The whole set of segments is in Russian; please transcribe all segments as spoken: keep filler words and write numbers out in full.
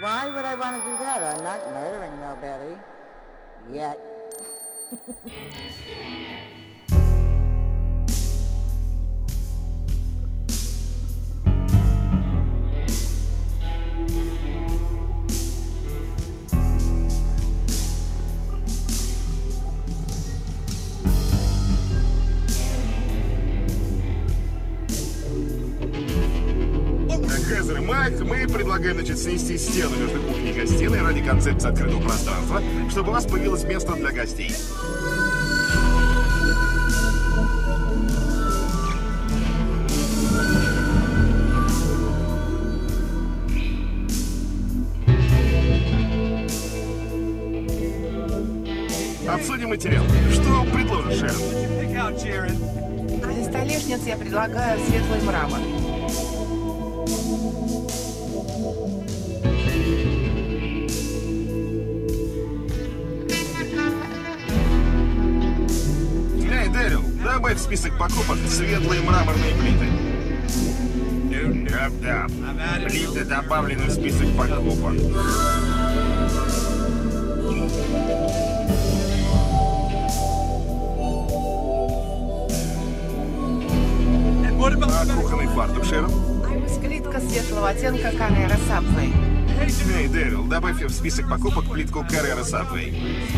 Why would I want to do that? I'm not murdering nobody. Yet. Хезер и Майк, мы предлагаем, значит, снести стену между кухней и гостиной ради концепции открытого пространства, чтобы у вас появилось место для гостей. Обсудим материал. Что предложишь, Шерон? Для столешниц я предлагаю светлый мрамор. Эй, Дэрил, добавь в список покупок светлые мраморные плиты. Да-да, плиты добавлены в список покупок. А кухонный фартук, Шерон? Плитка светлого оттенка Carrera Subway. Эй, Дэрил, добавь в список покупок плитку Carrera Subway.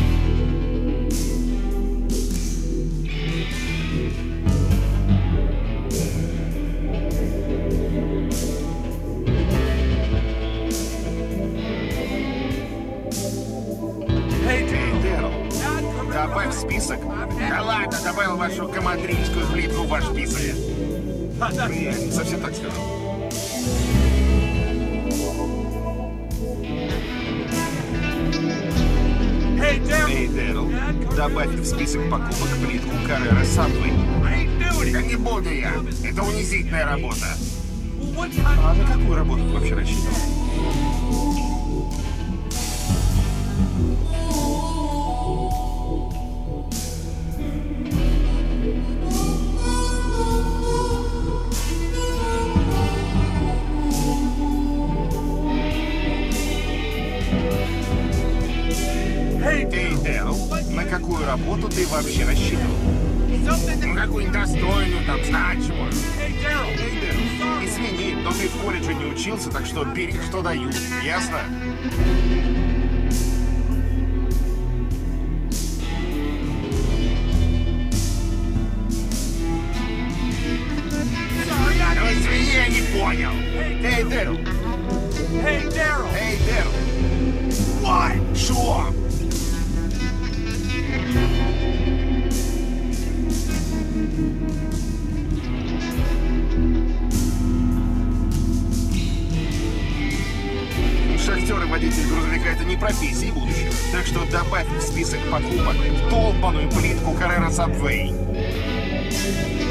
Эй, Дэрил, добавь в список. Да ладно, добавил вашу командрийскую плитку в ваш список. Я не совсем так сказал. Эй, Дэрил, добавь в список покупок плитку Carrera Subway. Да не буду я. Это унизительная работа. А на какую работу ты вообще рассчитывал? Эй, Дэрил, на какую работу ты вообще рассчитывал? Ну, какую-нибудь достойную, там, значимую. Эй, Дэрил, извини, но ты в колледже не учился, так что бери, что дают, ясно? Ну, извини, я не понял. Эй, Дэрил. Эй, Дэрил. Эй, Дэрил. Ой, шо? Шахтер и водитель грузовика — это не профессии будущего. Так что добавь в список покупок толпаную плитку Carrera Subway.